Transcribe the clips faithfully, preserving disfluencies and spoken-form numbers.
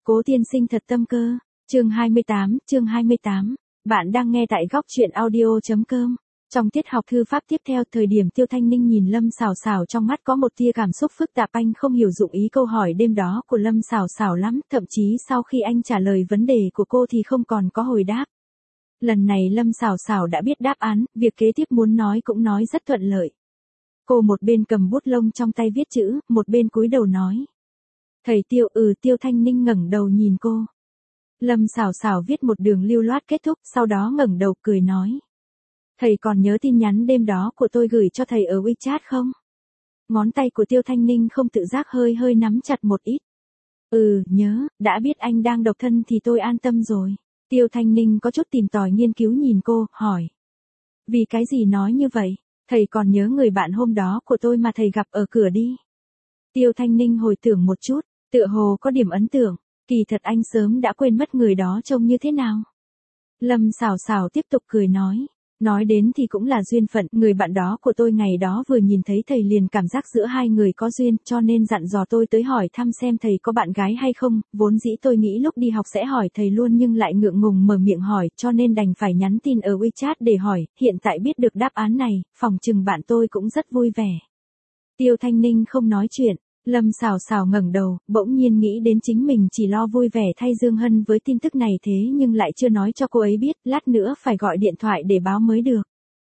Cố tiên sinh thật tâm cơ. Chương hai mươi tám, chương hai mươi tám. Bạn đang nghe tại góc truyện audio.com. Trong tiết học thư pháp tiếp theo, thời điểm Tiêu Thanh Ninh nhìn Lâm Sảo Sảo trong mắt có một tia cảm xúc phức tạp, anh không hiểu dụng ý câu hỏi đêm đó của Lâm Sảo Sảo lắm, thậm chí sau khi anh trả lời vấn đề của cô thì không còn có hồi đáp. Lần này Lâm Sảo Sảo đã biết đáp án, việc kế tiếp muốn nói cũng nói rất thuận lợi. Cô một bên cầm bút lông trong tay viết chữ, một bên cúi đầu nói. Thầy Tiêu. Ừ. Tiêu Thanh Ninh ngẩng đầu nhìn cô. Lâm Sảo Sảo viết một đường lưu loát kết thúc, sau đó ngẩng đầu cười nói. Thầy còn nhớ tin nhắn đêm đó của tôi gửi cho thầy ở WeChat không? Ngón tay của Tiêu Thanh Ninh không tự giác hơi hơi nắm chặt một ít. Ừ, nhớ, đã biết anh đang độc thân thì tôi an tâm rồi. Tiêu Thanh Ninh có chút tìm tòi nghiên cứu nhìn cô, hỏi. Vì cái gì nói như vậy? Thầy còn nhớ người bạn hôm đó của tôi mà thầy gặp ở cửa đi. Tiêu Thanh Ninh hồi tưởng một chút, tựa hồ có điểm ấn tượng, kỳ thật anh sớm đã quên mất người đó trông như thế nào. Lâm Sảo Sảo tiếp tục cười nói. Nói đến thì cũng là duyên phận, người bạn đó của tôi ngày đó vừa nhìn thấy thầy liền cảm giác giữa hai người có duyên, cho nên dặn dò tôi tới hỏi thăm xem thầy có bạn gái hay không, vốn dĩ tôi nghĩ lúc đi học sẽ hỏi thầy luôn nhưng lại ngượng ngùng mở miệng hỏi, cho nên đành phải nhắn tin ở WeChat để hỏi, hiện tại biết được đáp án này, phòng chừng bạn tôi cũng rất vui vẻ. Tiêu Thanh Ninh không nói chuyện. Lâm Sảo Sảo ngẩng đầu, bỗng nhiên nghĩ đến chính mình chỉ lo vui vẻ thay Dương Hân với tin tức này thế nhưng lại chưa nói cho cô ấy biết, lát nữa phải gọi điện thoại để báo mới được.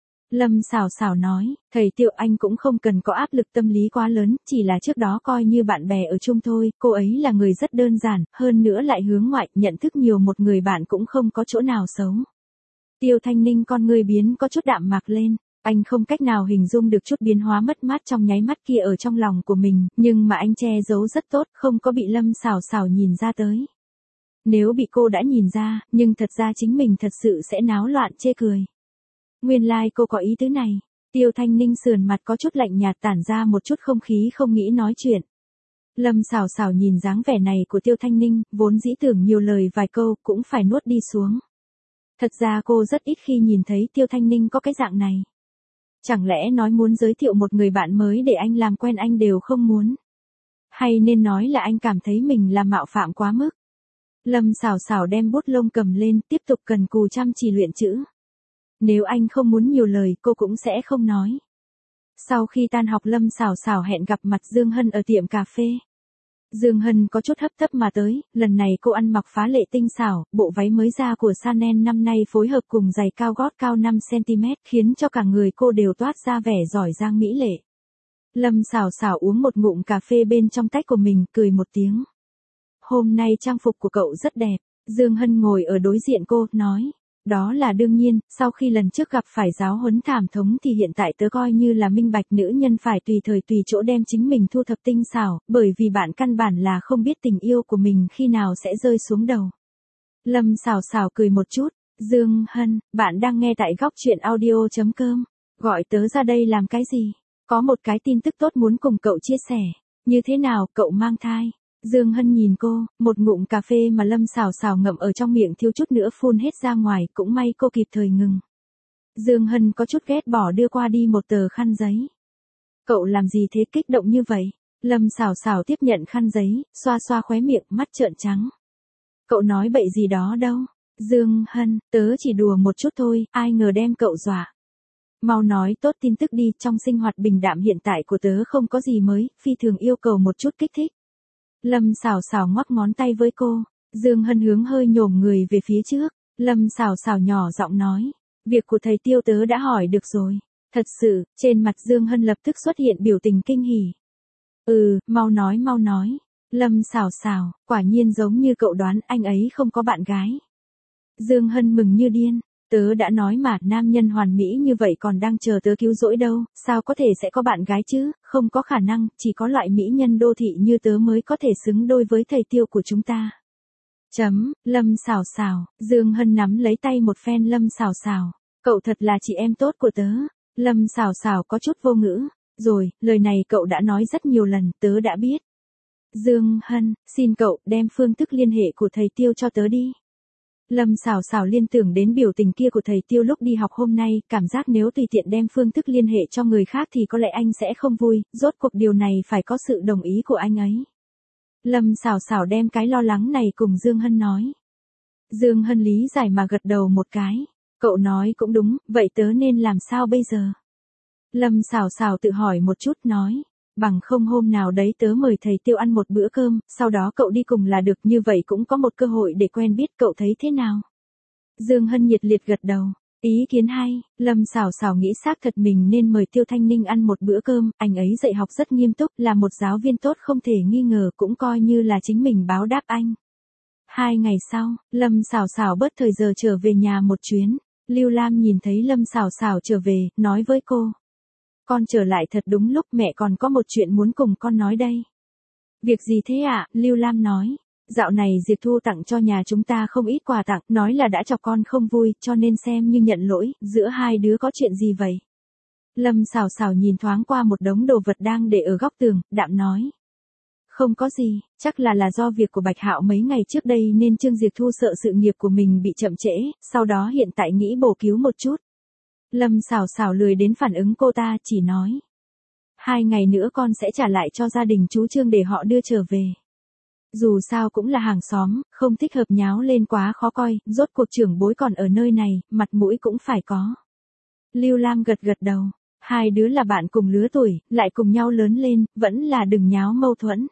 Lâm Sảo Sảo nói, thầy Tiêu anh cũng không cần có áp lực tâm lý quá lớn, chỉ là trước đó coi như bạn bè ở chung thôi, cô ấy là người rất đơn giản, hơn nữa lại hướng ngoại, nhận thức nhiều một người bạn cũng không có chỗ nào xấu. Tiêu Thanh Ninh con người biến có chút đạm mạc lên. Anh không cách nào hình dung được chút biến hóa mất mát trong nháy mắt kia ở trong lòng của mình, nhưng mà anh che giấu rất tốt, không có bị Lâm Sảo Sảo nhìn ra tới. Nếu bị cô đã nhìn ra, nhưng thật ra chính mình thật sự sẽ náo loạn chê cười. Nguyên lai like cô có ý tứ này. Tiêu Thanh Ninh sườn mặt có chút lạnh nhạt tản ra một chút không khí không nghĩ nói chuyện. Lâm Sảo Sảo nhìn dáng vẻ này của Tiêu Thanh Ninh, vốn dĩ tưởng nhiều lời vài câu cũng phải nuốt đi xuống. Thật ra cô rất ít khi nhìn thấy Tiêu Thanh Ninh có cái dạng này. Chẳng lẽ nói muốn giới thiệu một người bạn mới để anh làm quen anh đều không muốn? Hay nên nói là anh cảm thấy mình làm mạo phạm quá mức? Lâm Sảo Sảo đem bút lông cầm lên, tiếp tục cần cù chăm chỉ luyện chữ. Nếu anh không muốn nhiều lời, cô cũng sẽ không nói. Sau khi tan học Lâm Sảo Sảo hẹn gặp mặt Dương Hân ở tiệm cà phê. Dương Hân có chút hấp tấp mà tới, lần này cô ăn mặc phá lệ tinh xảo, bộ váy mới ra của Chanel năm nay phối hợp cùng giày cao gót cao năm xăng ti mét khiến cho cả người cô đều toát ra vẻ giỏi giang mỹ lệ. Lâm Sảo Sảo uống một ngụm cà phê bên trong tách của mình, cười một tiếng. Hôm nay trang phục của cậu rất đẹp. Dương Hân ngồi ở đối diện cô, nói. Đó là đương nhiên, sau khi lần trước gặp phải giáo huấn thảm thống thì hiện tại tớ coi như là minh bạch nữ nhân phải tùy thời tùy chỗ đem chính mình thu thập tinh xảo, bởi vì bạn căn bản là không biết tình yêu của mình khi nào sẽ rơi xuống đầu. Lâm Sảo Sảo cười một chút, Dương Hân, bạn đang nghe tại góc truyện audio.com, gọi tớ ra đây làm cái gì? Có một cái tin tức tốt muốn cùng cậu chia sẻ, như thế nào, cậu mang thai? Dương Hân nhìn cô, một ngụm cà phê mà Lâm Sảo Sảo ngậm ở trong miệng thiếu chút nữa phun hết ra ngoài, cũng may cô kịp thời ngừng. Dương Hân có chút ghét bỏ đưa qua đi một tờ khăn giấy. Cậu làm gì thế, kích động như vậy? Lâm Sảo Sảo tiếp nhận khăn giấy, xoa xoa khóe miệng, mắt trợn trắng. Cậu nói bậy gì đó đâu. Dương Hân, tớ chỉ đùa một chút thôi, ai ngờ đem cậu dọa. Mau nói tốt tin tức đi, trong sinh hoạt bình đạm hiện tại của tớ không có gì mới, phi thường yêu cầu một chút kích thích. Lâm Sảo Sảo ngoắc ngón tay với cô. Dương Hân hướng hơi nhổm người về phía trước. Lâm Sảo Sảo nhỏ giọng nói. Việc của thầy Tiêu tớ đã hỏi được rồi. Thật sự, trên mặt Dương Hân lập tức xuất hiện biểu tình kinh hỉ. Ừ, mau nói mau nói. Lâm Sảo Sảo, quả nhiên giống như cậu đoán, anh ấy không có bạn gái. Dương Hân mừng như điên. Tớ đã nói mà, nam nhân hoàn mỹ như vậy còn đang chờ tớ cứu rỗi đâu, sao có thể sẽ có bạn gái chứ, không có khả năng, chỉ có loại mỹ nhân đô thị như tớ mới có thể xứng đôi với thầy Tiêu của chúng ta. Chấm, Lâm Sảo Sảo, Dương Hân nắm lấy tay một phen Lâm Sảo Sảo, cậu thật là chị em tốt của tớ. Lâm Sảo Sảo có chút vô ngữ, rồi, lời này cậu đã nói rất nhiều lần, tớ đã biết. Dương Hân, xin cậu đem phương thức liên hệ của thầy Tiêu cho tớ đi. Lâm Sảo Sảo liên tưởng đến biểu tình kia của thầy Tiêu lúc đi học hôm nay, cảm giác nếu tùy tiện đem phương thức liên hệ cho người khác thì có lẽ anh sẽ không vui, rốt cuộc điều này phải có sự đồng ý của anh ấy. Lâm Sảo Sảo đem cái lo lắng này cùng Dương Hân nói. Dương Hân lý giải mà gật đầu một cái. Cậu nói cũng đúng, vậy tớ nên làm sao bây giờ? Lâm Sảo Sảo tự hỏi một chút nói. Bằng không hôm nào đấy tớ mời thầy Tiêu ăn một bữa cơm, sau đó cậu đi cùng là được, như vậy cũng có một cơ hội để quen biết, cậu thấy thế nào? Dương Hân nhiệt liệt gật đầu. Ý kiến hay. Lâm Sảo Sảo nghĩ xác thật mình nên mời Tiêu Thanh Ninh ăn một bữa cơm, anh ấy dạy học rất nghiêm túc, là một giáo viên tốt không thể nghi ngờ, cũng coi như là chính mình báo đáp anh. Hai ngày sau, Lâm Sảo Sảo bớt thời giờ trở về nhà một chuyến. Lưu Lam nhìn thấy Lâm Sảo Sảo trở về, nói với cô. Con trở lại thật đúng lúc, mẹ còn có một chuyện muốn cùng con nói đây. Việc gì thế ạ? Lưu Lam nói. Dạo này Diệp Thu tặng cho nhà chúng ta không ít quà tặng, nói là đã chọc con không vui, cho nên xem như nhận lỗi, giữa hai đứa có chuyện gì vậy? Lâm Sảo Sảo nhìn thoáng qua một đống đồ vật đang để ở góc tường, đạm nói. Không có gì, chắc là là do việc của Bạch Hạo mấy ngày trước đây nên Trương Diệp Thu sợ sự nghiệp của mình bị chậm trễ, sau đó hiện tại nghĩ bổ cứu một chút. Lâm Sảo Sảo lười đến phản ứng cô ta, chỉ nói. Hai ngày nữa con sẽ trả lại cho gia đình chú Trương để họ đưa trở về. Dù sao cũng là hàng xóm, không thích hợp nháo lên quá khó coi, rốt cuộc trưởng bối còn ở nơi này, mặt mũi cũng phải có. Lưu Lam gật gật đầu, hai đứa là bạn cùng lứa tuổi, lại cùng nhau lớn lên, vẫn là đừng nháo mâu thuẫn.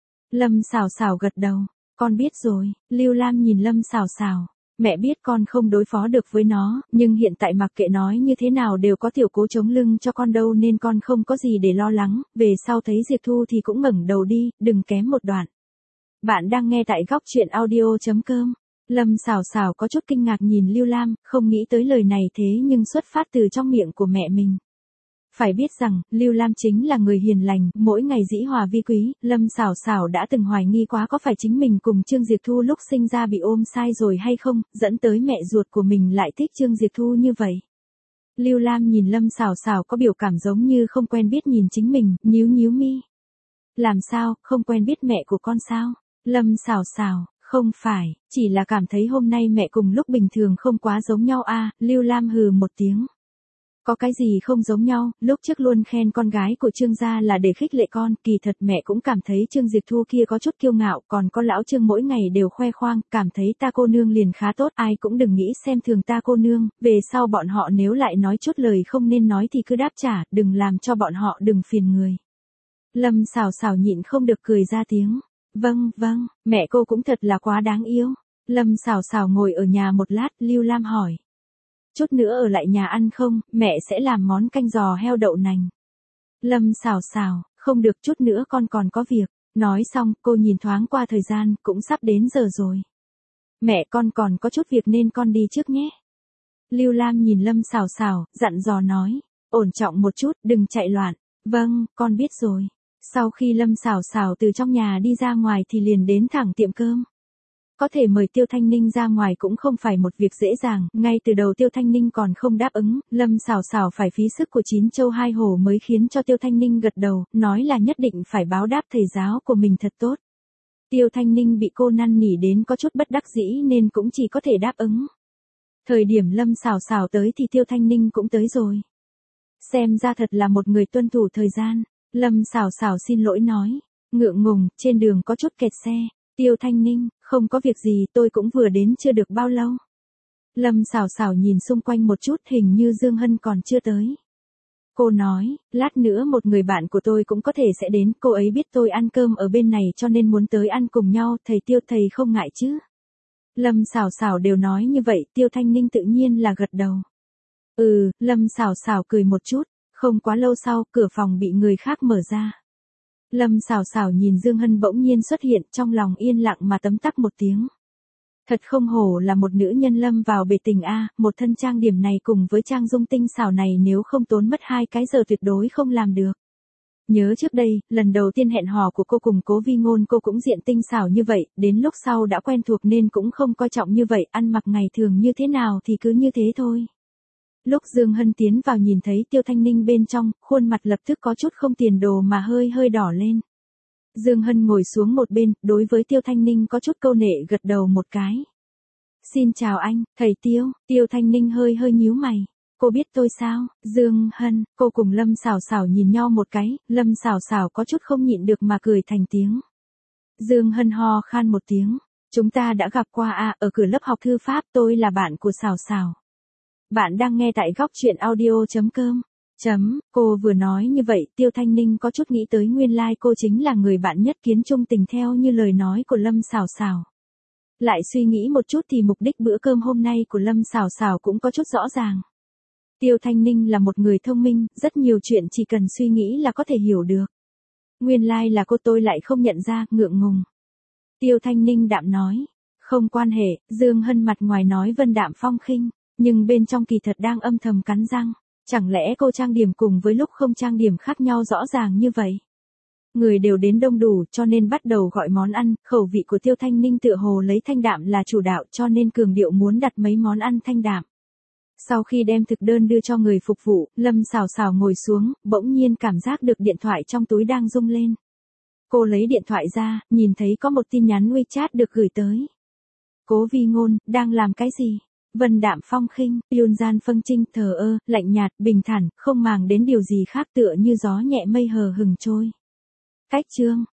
Lâm Sảo Sảo gật đầu, con biết rồi. Lưu Lam nhìn Lâm Sảo Sảo, mẹ biết con không đối phó được với nó, nhưng hiện tại mặc kệ nói như thế nào đều có tiểu cố chống lưng cho con đâu nên con không có gì để lo lắng, về sau thấy Diệp Thu thì cũng ngẩng đầu đi, đừng kém một đoạn. Bạn đang nghe tại góc truyện audio.com. Lâm Sảo Sảo có chút kinh ngạc nhìn Lưu Lam, không nghĩ tới lời này thế nhưng xuất phát từ trong miệng của mẹ mình. Phải biết rằng, Lưu Lam chính là người hiền lành, mỗi ngày dĩ hòa vi quý, Lâm Sảo Sảo đã từng hoài nghi quá có phải chính mình cùng Trương Diệp Thu lúc sinh ra bị ôm sai rồi hay không, dẫn tới mẹ ruột của mình lại thích Trương Diệp Thu như vậy. Lưu Lam nhìn Lâm Sảo Sảo có biểu cảm giống như không quen biết nhìn chính mình, nhíu nhíu mi. Làm sao, không quen biết mẹ của con sao? Lâm Sảo Sảo, không phải, chỉ là cảm thấy hôm nay mẹ cùng lúc bình thường không quá giống nhau a. À, Lưu Lam hừ một tiếng. Có cái gì không giống nhau, lúc trước luôn khen con gái của Trương gia là để khích lệ con, kỳ thật mẹ cũng cảm thấy Trương Diệp Thu kia có chút kiêu ngạo, còn có lão Trương mỗi ngày đều khoe khoang, cảm thấy ta cô nương liền khá tốt, ai cũng đừng nghĩ xem thường ta cô nương, về sau bọn họ nếu lại nói chút lời không nên nói thì cứ đáp trả, đừng làm cho bọn họ đừng phiền người. Lâm Sảo Sảo nhịn không được cười ra tiếng. Vâng, vâng, mẹ cô cũng thật là quá đáng yêu. Lâm Sảo Sảo ngồi ở nhà một lát, Lưu Lam hỏi. Chút nữa ở lại nhà ăn không, mẹ sẽ làm món canh giò heo đậu nành. Lâm Sảo Sảo, không được, chút nữa con còn có việc. Nói xong, cô nhìn thoáng qua thời gian, cũng sắp đến giờ rồi. Mẹ con còn có chút việc nên con đi trước nhé. Lưu Lam nhìn Lâm Sảo Sảo, dặn dò nói. Ổn trọng một chút, đừng chạy loạn. Vâng, con biết rồi. Sau khi Lâm Sảo Sảo từ trong nhà đi ra ngoài thì liền đến thẳng tiệm cơm. Có thể mời Tiêu Thanh Ninh ra ngoài cũng không phải một việc dễ dàng, ngay từ đầu Tiêu Thanh Ninh còn không đáp ứng, Lâm Sảo Sảo phải phí sức của chín châu hai hổ mới khiến cho Tiêu Thanh Ninh gật đầu, nói là nhất định phải báo đáp thầy giáo của mình thật tốt. Tiêu Thanh Ninh bị cô năn nỉ đến có chút bất đắc dĩ nên cũng chỉ có thể đáp ứng. Thời điểm Lâm Sảo Sảo tới thì Tiêu Thanh Ninh cũng tới rồi. Xem ra thật là một người tuân thủ thời gian. Lâm Sảo Sảo xin lỗi nói, ngượng ngùng, trên đường có chút kẹt xe. Tiêu Thanh Ninh, không có việc gì, tôi cũng vừa đến chưa được bao lâu. Lâm Sảo Sảo nhìn xung quanh một chút, hình như Dương Hân còn chưa tới. Cô nói, lát nữa một người bạn của tôi cũng có thể sẽ đến, cô ấy biết tôi ăn cơm ở bên này cho nên muốn tới ăn cùng nhau, thầy Tiêu thầy không ngại chứ. Lâm Sảo Sảo đều nói như vậy, Tiêu Thanh Ninh tự nhiên là gật đầu. Ừ, Lâm Sảo Sảo cười một chút. Không quá lâu sau, cửa phòng bị người khác mở ra. Lâm Sảo Sảo nhìn Dương Hân bỗng nhiên xuất hiện, trong lòng yên lặng mà tấm tắc một tiếng. Thật không hổ là một nữ nhân lâm vào bể tình a, một thân trang điểm này cùng với trang dung tinh xảo này nếu không tốn mất hai cái giờ tuyệt đối không làm được. Nhớ trước đây, lần đầu tiên hẹn hò của cô cùng Cố Vi Ngôn cô cũng diện tinh xảo như vậy, đến lúc sau đã quen thuộc nên cũng không coi trọng như vậy, ăn mặc ngày thường như thế nào thì cứ như thế thôi. Lúc Dương Hân tiến vào nhìn thấy Tiêu Thanh Ninh bên trong, khuôn mặt lập tức có chút không tiền đồ mà hơi hơi đỏ lên. Dương Hân ngồi xuống một bên, đối với Tiêu Thanh Ninh có chút câu nệ gật đầu một cái. Xin chào anh, thầy Tiêu. Tiêu Thanh Ninh hơi hơi nhíu mày. Cô biết tôi sao? Dương Hân, cô cùng Lâm Sảo Sảo nhìn nhau một cái, Lâm Sảo Sảo có chút không nhịn được mà cười thành tiếng. Dương Hân ho khan một tiếng. Chúng ta đã gặp qua à, ở cửa lớp học thư pháp, tôi là bạn của Sào Sào. Bạn đang nghe tại góc chuyện audio.com. Chấm, cô vừa nói như vậy, Tiêu Thanh Ninh có chút nghĩ tới nguyên lai like cô chính là người bạn nhất kiến trung tình theo như lời nói của Lâm Sào Sào. Lại suy nghĩ một chút thì mục đích bữa cơm hôm nay của Lâm Sào Sào cũng có chút rõ ràng. Tiêu Thanh Ninh là một người thông minh, rất nhiều chuyện chỉ cần suy nghĩ là có thể hiểu được. Nguyên lai like là cô, tôi lại không nhận ra, ngượng ngùng. Tiêu Thanh Ninh đạm nói. Không quan hệ, Dương Hân mặt ngoài nói vân đạm phong khinh, nhưng bên trong kỳ thật đang âm thầm cắn răng. Chẳng lẽ cô trang điểm cùng với lúc không trang điểm khác nhau rõ ràng như vậy? Người đều đến đông đủ cho nên bắt đầu gọi món ăn, khẩu vị của Tiêu Thanh Ninh tựa hồ lấy thanh đạm là chủ đạo cho nên cường điệu muốn đặt mấy món ăn thanh đạm. Sau khi đem thực đơn đưa cho người phục vụ, Lâm Sào Sào ngồi xuống, bỗng nhiên cảm giác được điện thoại trong túi đang rung lên. Cô lấy điện thoại ra, nhìn thấy có một tin nhắn WeChat được gửi tới. Cố Vi Ngôn, đang làm cái gì? Vân đạm phong khinh, Yun Gian Phân Trinh thờ ơ, lạnh nhạt, bình thản, không màng đến điều gì khác tựa như gió nhẹ mây hờ hừng trôi. Cách chương,